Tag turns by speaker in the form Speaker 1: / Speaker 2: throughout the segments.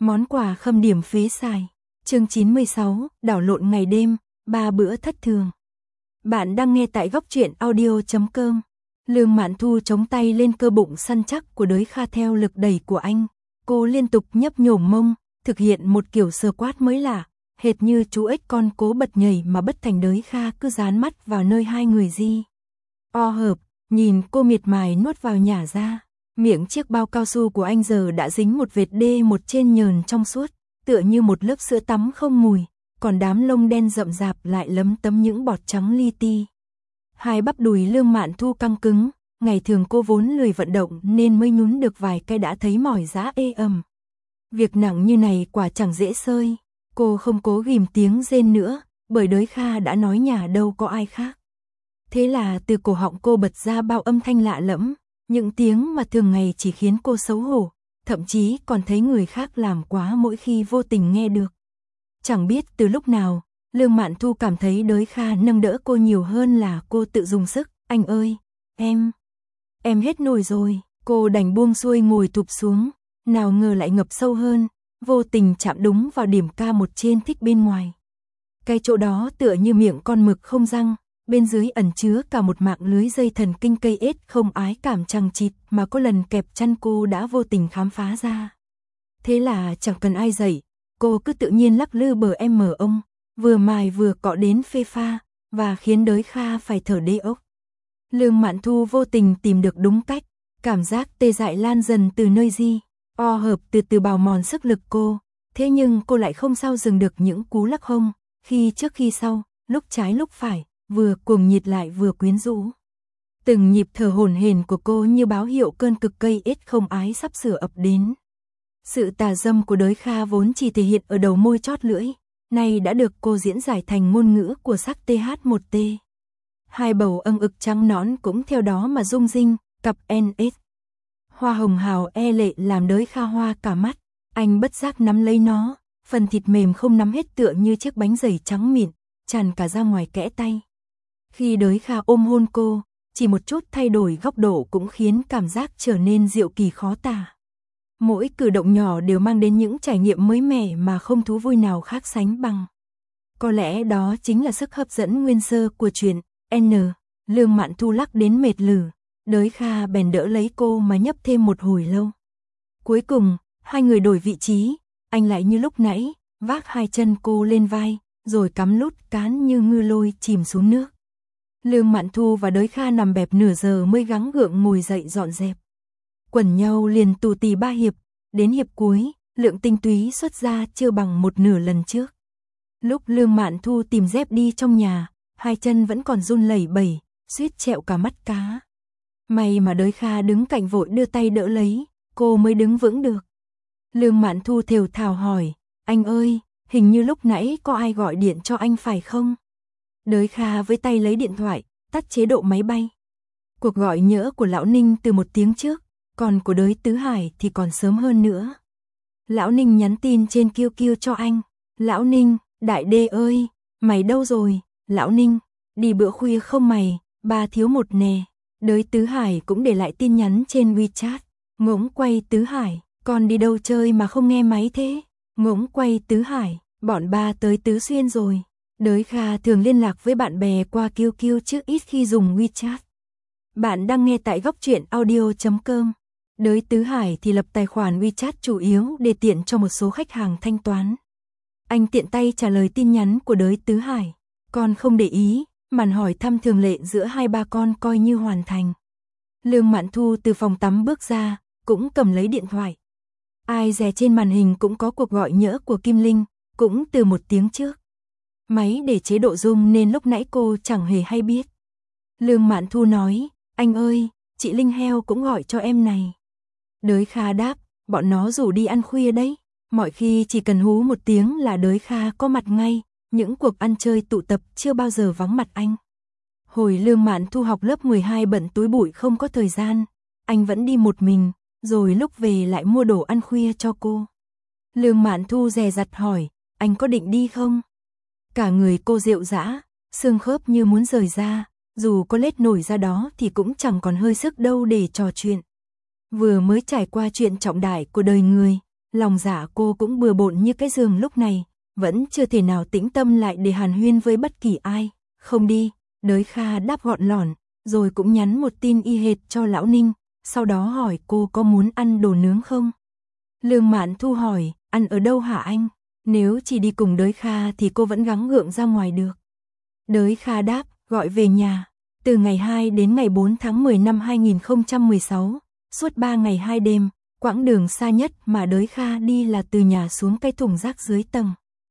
Speaker 1: Món quà khâm điểm phế xài. Chương 96, đảo lộn ngày đêm, 3 bữa thất thường. Bạn đang nghe tại góc truyện audio.com. Lương Mạn Thu chống tay lên cơ bụng săn chắc của Đới Kha theo lực đẩy của anh. Cô liên tục nhấp nhổm mông, thực hiện một kiểu sờ quát mới lạ, hệt như chú ếch con cố bật nhảy mà bất thành Đới Kha cứ dán mắt vào nơi hai người di. O hợp, nhìn cô miệt mài nuốt vào nhả ra. Miệng chiếc bao cao su của anh giờ đã dính một vệt D1 trên nhờn trong suốt, tựa như một lớp sữa tắm không mùi, còn đám lông đen rậm rạp lại lấm tấm những bọt trắng li ti. Hai bắp đùi Lương Mạn Thu căng cứng, ngày thường cô vốn lười vận động nên mới nhún được vài cái đã thấy mỏi giá ê ẩm. Việc nặng như này quả chẳng dễ sơi, cô không cố ghim tiếng rên nữa, bởi Đới Kha đã nói nhả đâu có ai khác. Thế là từ cổ họng cô bật ra bao âm thanh lạ lẫm, những tiếng mà thường ngày chỉ khiến cô xấu hổ, thậm chí còn thấy người khác làm quá mỗi khi vô tình nghe được. Chẳng biết từ lúc nào, Lương Mạn Thu cảm thấy Đới Kha nâng đỡ cô nhiều hơn là cô tự dùng sức. Anh ơi, em hết nổi rồi. Cô đành buông xuôi ngồi thụp xuống, nào ngờ lại ngập sâu hơn, vô tình chạm đúng vào điểm K1 trên thích bên ngoài. Cái chỗ đó tựa như miệng con mực không răng, bên dưới ẩn chứa cả một mạng lưới dây thần kinh cây ết không ái cảm chằng chịt mà có lần kẹp chăn cô đã vô tình khám phá ra. Thế là chẳng cần ai dạy, cô cứ tự nhiên lắc lư bờ em mở ông, vừa mài vừa cọ đến phê pha, và khiến Đới Kha phải thở đê ốc. Lương Mạn Thu vô tình tìm được đúng cách, cảm giác tê dại lan dần từ nơi di. O hợp từ từ bào mòn sức lực cô, thế nhưng cô lại không sao dừng được những cú lắc hông, khi trước khi sau, lúc trái lúc phải, vừa cuồng nhiệt lại vừa quyến rũ. Từng nhịp thở hổn hển của cô như báo hiệu cơn cực cây ết không ái sắp sửa ập đến. Sự tà dâm của Đới Kha vốn chỉ thể hiện ở đầu môi chót lưỡi, nay đã được cô diễn giải thành ngôn ngữ của sắc TH1T. Hai bầu âng ực trắng nõn cũng theo đó mà rung rinh, cặp NS. Hoa hồng hào e lệ làm Đới Kha hoa cả mắt, anh bất giác nắm lấy nó, phần thịt mềm không nắm hết tựa như chiếc bánh dày trắng mịn, tràn cả ra ngoài kẽ tay. Khi Đới Kha ôm hôn cô, chỉ một chút thay đổi góc độ cũng khiến cảm giác trở nên diệu kỳ khó tả. Mỗi cử động nhỏ đều mang đến những trải nghiệm mới mẻ mà không thú vui nào khác sánh bằng. Có lẽ đó chính là sức hấp dẫn nguyên sơ của chuyện N. Lương Mạn Thu lắc đến mệt lử, Đới Kha bèn đỡ lấy cô mà nhấp thêm một hồi lâu. Cuối cùng, hai người đổi vị trí, anh lại như lúc nãy, vác hai chân cô lên vai, rồi cắm lút cán như ngư lôi chìm xuống nước. Lương Mạn Thu và Đới Kha nằm bẹp nửa giờ mới gắng gượng ngồi dậy dọn dẹp. Quẩn nhau liền tù tì 3 hiệp, đến hiệp cuối, lượng tinh túy xuất ra chưa bằng một nửa lần trước. Lúc Lương Mạn Thu tìm dép đi trong nhà, hai chân vẫn còn run lẩy bẩy, suýt trẹo cả mắt cá. May mà Đới Kha đứng cạnh vội đưa tay đỡ lấy, cô mới đứng vững được. Lương Mạn Thu thều thào hỏi, anh ơi, hình như lúc nãy có ai gọi điện cho anh phải không? Đới Kha với tay lấy điện thoại, tắt chế độ máy bay. Cuộc gọi nhỡ của Lão Ninh từ 1 tiếng trước, còn của Đới Tứ Hải thì còn sớm hơn nữa. Lão Ninh nhắn tin trên QQ cho anh. Lão Ninh, đại đê ơi, mày đâu rồi? Lão Ninh, đi bữa khuya không mày, ba thiếu một nè. Đới Tứ Hải cũng để lại tin nhắn trên WeChat. Ngỗng quay Tứ Hải, con đi đâu chơi mà không nghe máy thế? Ngỗng quay Tứ Hải, bọn ba tới Tứ Xuyên rồi. Đới Kha thường liên lạc với bạn bè qua QQ chứ ít khi dùng WeChat. Bạn đang nghe tại góc truyện audio.com. Đới Tứ Hải thì lập tài khoản WeChat chủ yếu để tiện cho một số khách hàng thanh toán. Anh tiện tay trả lời tin nhắn của Đới Tứ Hải. Con không để ý, màn hỏi thăm thường lệ giữa hai ba con coi như hoàn thành. Lương Mạn Thu từ phòng tắm bước ra, cũng cầm lấy điện thoại. Ai dè trên màn hình cũng có cuộc gọi nhỡ của Kim Linh, cũng từ 1 tiếng trước. Máy để chế độ zoom nên lúc nãy cô chẳng hề hay biết. Lương Mạn Thu nói, anh ơi, chị Linh Heo cũng gọi cho em này. Đới Kha đáp, bọn nó rủ đi ăn khuya đấy. Mọi khi chỉ cần hú 1 tiếng là Đới Kha có mặt ngay, những cuộc ăn chơi tụ tập chưa bao giờ vắng mặt anh. Hồi Lương Mạn Thu học lớp 12 bận túi bụi không có thời gian, anh vẫn đi một mình, rồi lúc về lại mua đồ ăn khuya cho cô. Lương Mạn Thu dè dặt hỏi, anh có định đi không? Cả người cô rệu rã, xương khớp như muốn rời ra, dù có lết nổi ra đó thì cũng chẳng còn hơi sức đâu để trò chuyện. Vừa mới trải qua chuyện trọng đại của đời người, lòng dạ cô cũng bừa bộn như cái giường lúc này, vẫn chưa thể nào tĩnh tâm lại để hàn huyên với bất kỳ ai. Không đi, Đới Kha đáp gọn lỏn, rồi cũng nhắn một tin y hệt cho Lão Ninh, sau đó hỏi cô có muốn ăn đồ nướng không. Lương Mạn Thu hỏi, ăn ở đâu hả anh? Nếu chỉ đi cùng Đới Kha thì cô vẫn gắng gượng ra ngoài được. Đới Kha đáp, gọi về nhà. Từ ngày 2 đến ngày 4 tháng 10 năm 2016, suốt 3 ngày 2 đêm, quãng đường xa nhất mà Đới Kha đi là từ nhà xuống cái thùng rác dưới tầng.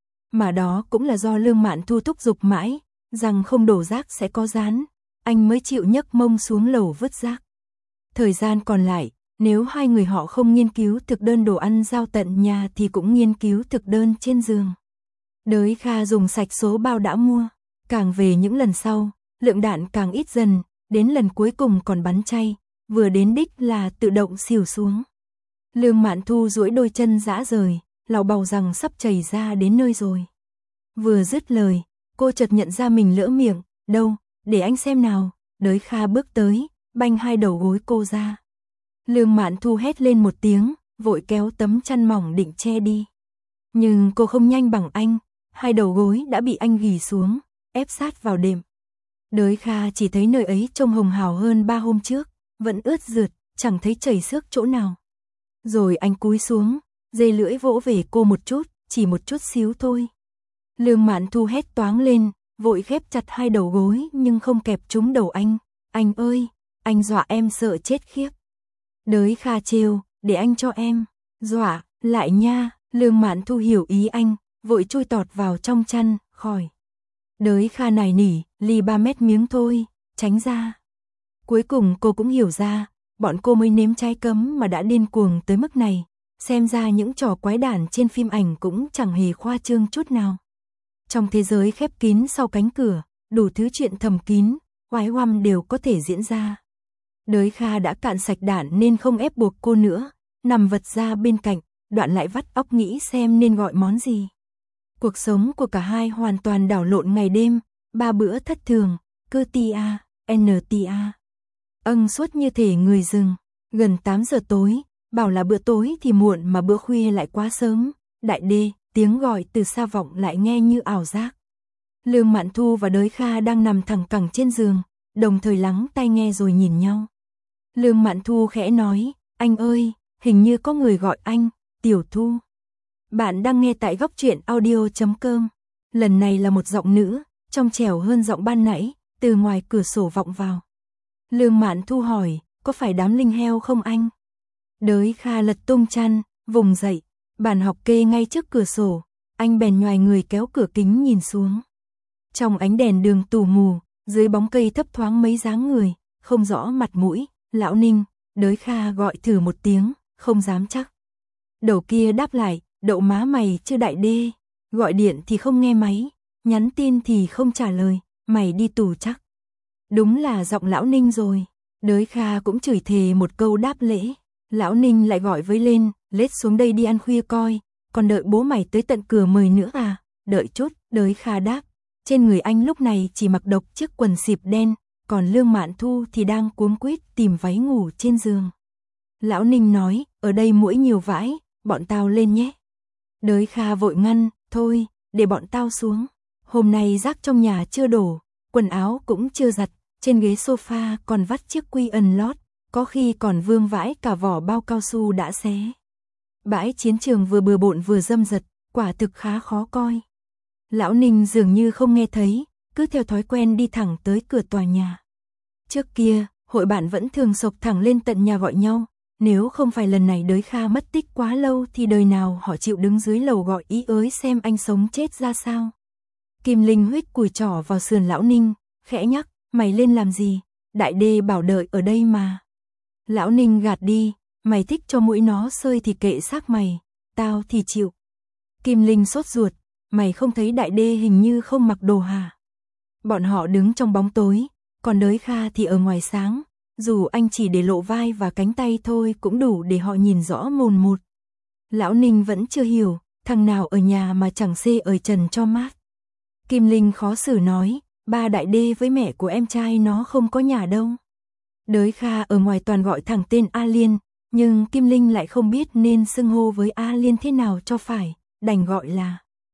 Speaker 1: Mà đó cũng là do Lương Mạn Thu thúc giục mãi, rằng không đổ rác sẽ có rán, anh mới chịu nhấc mông xuống lầu vứt rác. Thời gian còn lại, nếu hai người họ không nghiên cứu thực đơn đồ ăn giao tận nhà thì cũng nghiên cứu thực đơn trên giường. Đới Kha dùng sạch số bao đã mua, càng về những lần sau, lượng đạn càng ít dần, đến lần cuối cùng còn bắn chay, vừa đến đích là tự động xỉu xuống. Lương Mạn Thu duỗi đôi chân rã rời, lào bào rằng sắp chảy ra đến nơi rồi. Vừa dứt lời, cô chợt nhận ra mình lỡ miệng, đâu, để anh xem nào. Đới Kha bước tới, banh hai đầu gối cô ra. Lương Mạn Thu hét lên một tiếng, vội kéo tấm chăn mỏng định che đi. Nhưng cô không nhanh bằng anh, hai đầu gối đã bị anh ghì xuống, ép sát vào đệm. Đới Kha chỉ thấy nơi ấy trông hồng hào hơn 3 hôm trước, vẫn ướt rượt, chẳng thấy chảy xước chỗ nào. Rồi anh cúi xuống, dê lưỡi vỗ về cô một chút, chỉ một chút xíu thôi. Lương Mạn Thu hét toáng lên, vội khép chặt hai đầu gối nhưng không kẹp trúng đầu anh. Anh ơi, anh dọa em sợ chết khiếp. Đới Kha trêu, để anh cho em. Dọa, lại nha. Lương Mạn Thu hiểu ý anh, vội chui tọt vào trong chăn, khỏi. Đới Kha nài nỉ, ly 3 mét miếng thôi, tránh ra. Cuối cùng cô cũng hiểu ra, bọn cô mới nếm trái cấm mà đã điên cuồng tới mức này. Xem ra những trò quái đản trên phim ảnh cũng chẳng hề khoa trương chút nào. Trong thế giới khép kín sau cánh cửa, đủ thứ chuyện thầm kín, oái oăm đều có thể diễn ra. Đới Kha đã cạn sạch đạn nên không ép buộc cô nữa, nằm vật ra bên cạnh, Đoạn lại vắt óc nghĩ xem nên gọi món gì. Cuộc sống của cả hai hoàn toàn đảo lộn ngày đêm, 3 bữa thất thường, cơ tia, NTA. Suốt như thể người rừng, gần 8 giờ tối, bảo là bữa tối thì muộn mà bữa khuya lại quá sớm. Đại đê, tiếng gọi từ xa vọng lại nghe như ảo giác. Lương Mạn Thu và Đới Kha đang nằm thẳng cẳng trên giường, đồng thời lắng tai nghe rồi nhìn nhau. Lương Mạn Thu khẽ nói, anh ơi, hình như có người gọi anh, Tiểu Thu. Bạn đang nghe tại góc truyện audio.com. Lần này là một giọng nữ, trong trẻo hơn giọng ban nãy, từ ngoài cửa sổ vọng vào. Lương Mạn Thu hỏi, có phải đám linh heo không anh? Đới Kha lật tung chăn, vùng dậy, bàn học kê ngay trước cửa sổ, anh bèn nhoài người kéo cửa kính nhìn xuống. Trong ánh đèn đường tù mù, dưới bóng cây thấp thoáng mấy dáng người, không rõ mặt mũi, Lão Ninh. Đới Kha gọi thử một tiếng, không dám chắc. Đầu kia đáp lại, đậu má mày chứ đại đê, gọi điện thì không nghe máy, nhắn tin thì không trả lời, mày đi tù chắc. Đúng là giọng Lão Ninh rồi. Đới Kha cũng chửi thề một câu đáp lễ. Lão Ninh lại gọi với lên, lết xuống đây đi ăn khuya coi, còn đợi bố mày tới tận cửa mời nữa à? Đợi chút, Đới Kha đáp. Trên người anh lúc này chỉ mặc độc chiếc quần xịp đen, còn Lương Mạn Thu thì đang cuống quýt tìm váy ngủ trên giường. Lão Ninh nói, ở đây muỗi nhiều vãi, bọn tao lên nhé. Đới Kha vội ngăn, thôi, để bọn tao xuống. Hôm nay rác trong nhà chưa đổ, quần áo cũng chưa giặt, trên ghế sofa còn vắt chiếc quy ẩn lót, có khi còn vương vãi cả vỏ bao cao su đã xé. Bãi chiến trường vừa bừa bộn vừa dâm dật, quả thực khá khó coi. Lão Ninh dường như không nghe thấy, cứ theo thói quen đi thẳng tới cửa tòa nhà. Trước kia, hội bạn vẫn thường sộc thẳng lên tận nhà gọi nhau, nếu không phải lần này Đới Kha mất tích quá lâu thì đời nào họ chịu đứng dưới lầu gọi ý ới xem anh sống chết ra sao. Kim Linh huých cùi trỏ vào sườn Lão Ninh, khẽ nhắc, mày lên làm gì, đại đê bảo đợi ở đây mà. Lão Ninh gạt đi, mày thích cho mũi nó sơi thì kệ xác mày, tao thì chịu. Kim Linh sốt ruột, mày không thấy đại đê hình như không mặc đồ hả? Bọn họ đứng trong bóng tối, còn Đới Kha thì ở ngoài sáng, dù anh chỉ để lộ vai và cánh tay thôi cũng đủ để họ nhìn rõ mồn một. Lão Ninh vẫn chưa hiểu, thằng nào ở nhà mà chẳng xê ời trần cho mát. Kim Linh khó xử nói, ba đại đê với mẹ của em trai nó không có nhà đâu. Đới Kha ở ngoài toàn gọi thẳng tên A Liên, Nhưng Kim Linh lại không biết nên xưng hô với A Liên thế nào cho phải, đành gọi là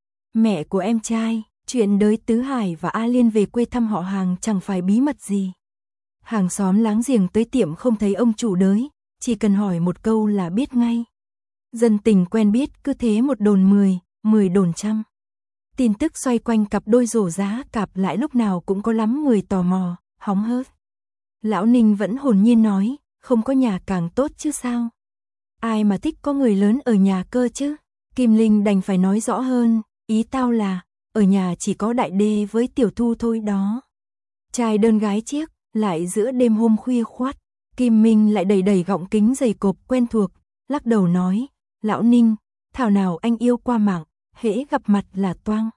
Speaker 1: mẹ của em trai. Chuyện đới Tứ Hải và A Liên về quê thăm họ hàng chẳng phải bí mật gì. Hàng xóm láng giềng tới tiệm không thấy ông chủ đới, chỉ cần hỏi một câu là biết ngay. Dân tình quen biết cứ thế một đồn 10, 10 đồn trăm. Tin tức xoay quanh cặp đôi rổ giá cạp lại lúc nào cũng có lắm người tò mò, hóng hớt. Lão Ninh vẫn hồn nhiên nói, không có nhà càng tốt chứ sao. Ai mà thích có người lớn ở nhà cơ chứ. Kim Linh đành phải nói rõ hơn, ý tao là, ở nhà chỉ có Đại Đê với Tiểu Thu thôi đó. Trai đơn gái chiếc, lại giữa đêm hôm khuya khoắt. Kim Minh lại đẩy đẩy gọng kính dày cộp quen thuộc, lắc đầu nói, Lão Ninh, thảo nào anh yêu qua mạng, hễ gặp mặt là toang.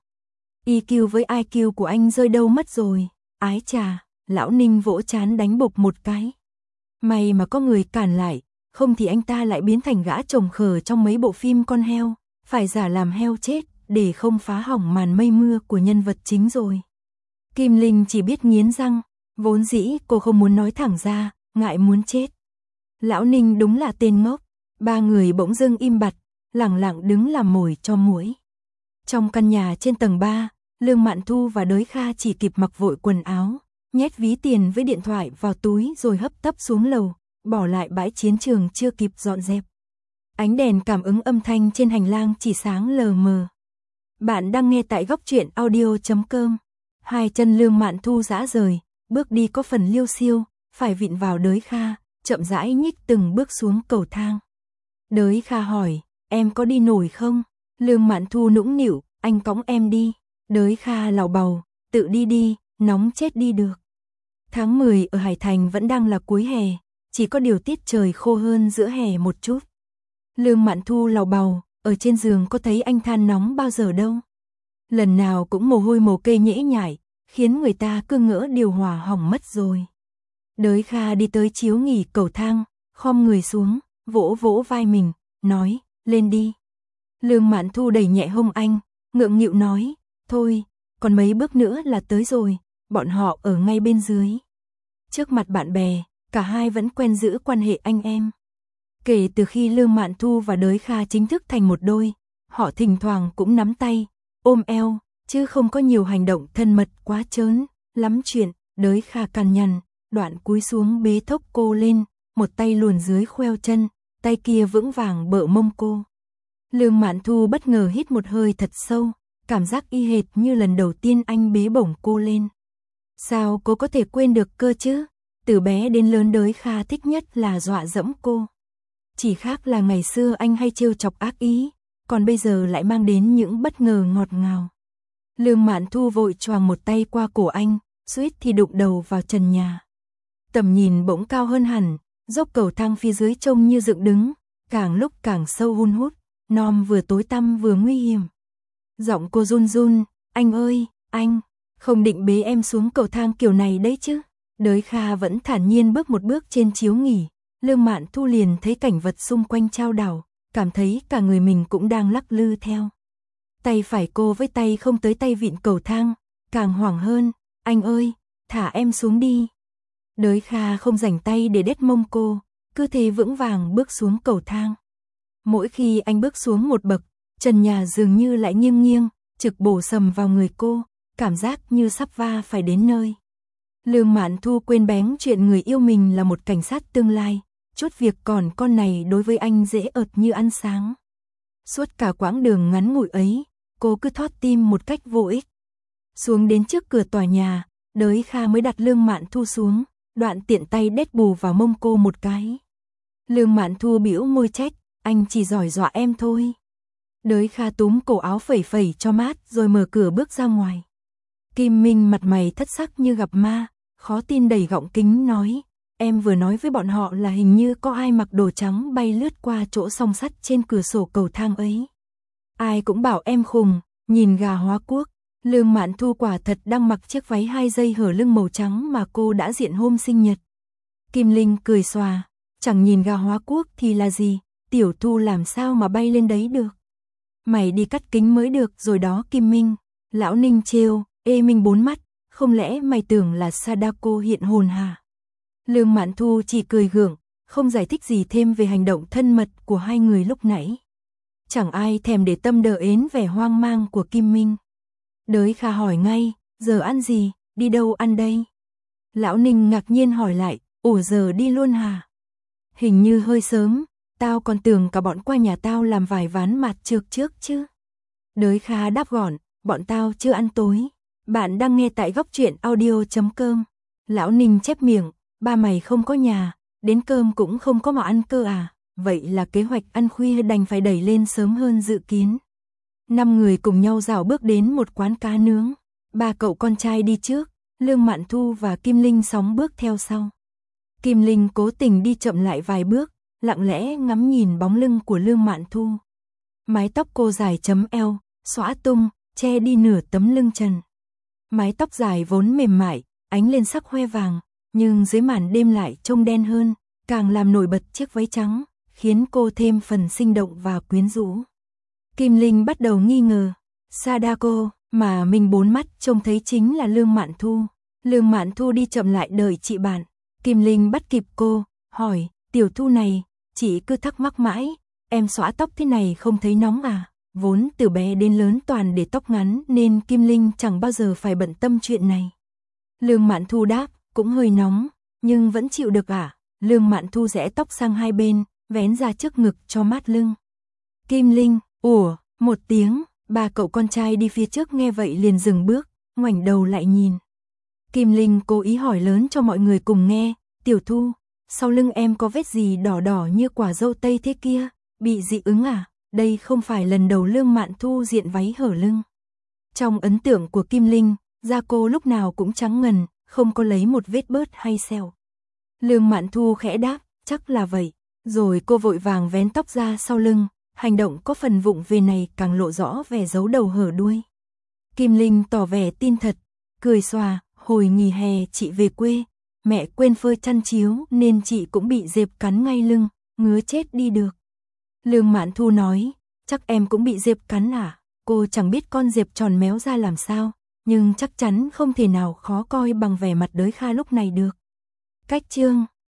Speaker 1: EQ với IQ của anh rơi đâu mất rồi, ái chà. Lão Ninh vỗ trán đánh bộp một cái. May mà có người cản lại, không thì anh ta lại biến thành gã chồng khờ trong mấy bộ phim con heo, phải giả làm heo chết, để không phá hỏng màn mây mưa của nhân vật chính rồi. Kim Linh chỉ biết nghiến răng, vốn dĩ cô không muốn nói thẳng ra, ngại muốn chết. Lão Ninh đúng là tên ngốc, ba người bỗng dưng im bặt, lẳng lặng đứng làm mồi cho muỗi. Trong căn nhà trên tầng 3, Lương Mạn Thu và Đới Kha chỉ kịp mặc vội quần áo, nhét ví tiền với điện thoại vào túi rồi hấp tấp xuống lầu, bỏ lại bãi chiến trường chưa kịp dọn dẹp. Ánh đèn cảm ứng âm thanh trên hành lang chỉ sáng lờ mờ. Bạn đang nghe tại góc truyện audio.com. Hai chân Lương Mạn Thu rã rời, bước đi có phần liêu xiêu, phải vịn vào Đới Kha, chậm rãi nhích từng bước xuống cầu thang. Đới Kha hỏi, em có đi nổi không? Lương Mạn Thu nũng nịu, anh cõng em đi. Đới Kha lảo bầu, tự đi đi, nóng chết đi được. Tháng 10 ở Hải Thành vẫn đang là cuối hè, chỉ có điều tiết trời khô hơn giữa hè một chút. Lương Mạn Thu lảo bầu, ở trên giường có thấy anh than nóng bao giờ đâu. Lần nào cũng mồ hôi mồ kê nhễ nhại, khiến người ta cứ ngỡ điều hòa hỏng mất rồi. Đới Kha đi tới chiếu nghỉ cầu thang, khom người xuống, vỗ vỗ vai mình, nói, lên đi. Lương Mạn Thu đẩy nhẹ hông anh, ngượng nghịu nói, thôi, còn mấy bước nữa là tới rồi, bọn họ ở ngay bên dưới. Trước mặt bạn bè, cả hai vẫn quen giữ quan hệ anh em. Kể từ khi Lương Mạn Thu và Đới Kha chính thức thành một đôi, họ thỉnh thoảng cũng nắm tay, ôm eo, chứ không có nhiều hành động thân mật quá trớn, lắm chuyện. Đới Kha cằn nhằn, đoạn cúi xuống bế thốc cô lên, một tay luồn dưới khoeo chân, tay kia vững vàng bợ mông cô. Lương Mạn Thu bất ngờ hít một hơi thật sâu, cảm giác y hệt như lần đầu tiên anh bế bổng cô lên. Sao cô có thể quên được cơ chứ? Từ bé đến lớn Đới Kha thích nhất là dọa dẫm cô. Chỉ khác là ngày xưa anh hay trêu chọc ác ý, còn bây giờ lại mang đến những bất ngờ ngọt ngào. Lương Mạn Thu vội choàng một tay qua cổ anh, suýt thì đụng đầu vào trần nhà. Tầm nhìn bỗng cao hơn hẳn, dốc cầu thang phía dưới trông như dựng đứng, càng lúc càng sâu hun hút, nom vừa tối tăm vừa nguy hiểm. Giọng cô run run, anh ơi, anh, không định bế em xuống cầu thang kiểu này đấy chứ. Đới Kha vẫn thản nhiên bước một bước trên chiếu nghỉ, Lương Mạn Thu liền thấy cảnh vật xung quanh chao đảo, cảm thấy cả người mình cũng đang lắc lư theo. Tay phải cô với tay không tới tay vịn cầu thang, càng hoảng hơn, anh ơi, thả em xuống đi. Đới Kha không rảnh tay để đét mông cô, cứ thế vững vàng bước xuống cầu thang. Mỗi khi anh bước xuống một bậc, trần nhà dường như lại nghiêng nghiêng, trực bổ sầm vào người cô, cảm giác như sắp va phải đến nơi. Lương Mạn Thu quên bén chuyện người yêu mình là một cảnh sát tương lai, chút việc còn con này đối với anh dễ ợt như ăn sáng. Suốt cả quãng đường ngắn ngủi ấy, cô cứ thót tim một cách vô ích. Xuống đến trước cửa tòa nhà, Đới Kha mới đặt Lương Mạn Thu xuống, đoạn tiện tay đét bù vào mông cô một cái. Lương Mạn Thu bĩu môi trách, anh chỉ giỏi dọa em thôi. Đới Kha túm cổ áo phẩy phẩy cho mát rồi mở cửa bước ra ngoài. Kim Minh mặt mày thất sắc như gặp ma, khó tin đẩy gọng kính nói, em vừa nói với bọn họ là hình như có ai mặc đồ trắng bay lướt qua chỗ song sắt trên cửa sổ cầu thang ấy. Ai cũng bảo em khùng, nhìn gà hóa quốc. Lương Mạn Thu quả thật đang mặc chiếc váy 2 dây hở lưng màu trắng mà cô đã diện hôm sinh nhật. Kim Linh cười xòa, chẳng nhìn gà hóa quốc thì là gì, Tiểu Thu làm sao mà bay lên đấy được. Mày đi cắt kính mới được rồi đó Kim Minh. Lão Ninh trêu, ê Minh bốn mắt, không lẽ mày tưởng là Sadako hiện hồn hả? Lương Mạn Thu chỉ cười gượng, không giải thích gì thêm về hành động thân mật của hai người lúc nãy. Chẳng ai thèm để tâm đờ ến vẻ hoang mang của Kim Minh. Đới Kha hỏi ngay, giờ ăn gì, đi đâu ăn đây? Lão Ninh ngạc nhiên hỏi lại, ủa giờ đi luôn hả? Hình như hơi sớm, tao còn tưởng cả bọn qua nhà tao làm vài ván mặt trược trước chứ. Đới Kha đáp gọn, bọn tao chưa ăn tối. Bạn đang nghe tại góc truyện audio.com. Lão Ninh chép miệng, ba mày không có nhà, đến cơm cũng không có mà ăn cơ à? Vậy là kế hoạch ăn khuya đành phải đẩy lên sớm hơn dự kiến. 5 người cùng nhau rảo bước đến một quán cá nướng. 3 cậu con trai đi trước, Lương Mạn Thu và Kim Linh sóng bước theo sau. Kim Linh cố tình đi chậm lại vài bước, lặng lẽ ngắm nhìn bóng lưng của Lương Mạn Thu. Mái tóc cô dài chấm eo, xõa tung, che đi nửa tấm lưng trần. Mái tóc dài vốn mềm mại, ánh lên sắc hoe vàng, nhưng dưới màn đêm lại trông đen hơn, càng làm nổi bật chiếc váy trắng, khiến cô thêm phần sinh động và quyến rũ. Kim Linh bắt đầu nghi ngờ, Sadako, mà mình bốn mắt trông thấy chính là Lương Mạn Thu. Lương Mạn Thu đi chậm lại đợi chị bạn. Kim Linh bắt kịp cô, hỏi, tiểu Thu này, chị cứ thắc mắc mãi, em xõa tóc thế này không thấy nóng à? Vốn từ bé đến lớn toàn để tóc ngắn nên Kim Linh chẳng bao giờ phải bận tâm chuyện này. Lương Mạn Thu đáp, cũng hơi nóng, nhưng vẫn chịu được à? Lương Mạn Thu rẽ tóc sang hai bên, vén ra trước ngực cho mát lưng. Kim Linh, ủa, một tiếng, 3 cậu con trai đi phía trước nghe vậy liền dừng bước, ngoảnh đầu lại nhìn. Kim Linh cố ý hỏi lớn cho mọi người cùng nghe, tiểu Thu, sau lưng em có vết gì đỏ đỏ như quả dâu tây thế kia, bị dị ứng à? Đây không phải lần đầu Lương Mạn Thu diện váy hở lưng. Trong ấn tượng của Kim Linh, da cô lúc nào cũng trắng ngần, không có lấy một vết bớt hay sẹo. Lương Mạn Thu khẽ đáp, chắc là vậy. Rồi cô vội vàng vén tóc ra sau lưng, hành động có phần vụng về này càng lộ rõ vẻ giấu đầu hở đuôi. Kim Linh tỏ vẻ tin thật, cười xòa, hồi nghỉ hè chị về quê, mẹ quên phơi chăn chiếu nên chị cũng bị dẹp cắn ngay lưng, ngứa chết đi được. Lương Mạn Thu nói, chắc em cũng bị dẹp cắn à? Cô chẳng biết con dẹp tròn méo ra làm sao, nhưng chắc chắn không thể nào khó coi bằng vẻ mặt Đới Kha lúc này được. Cách chương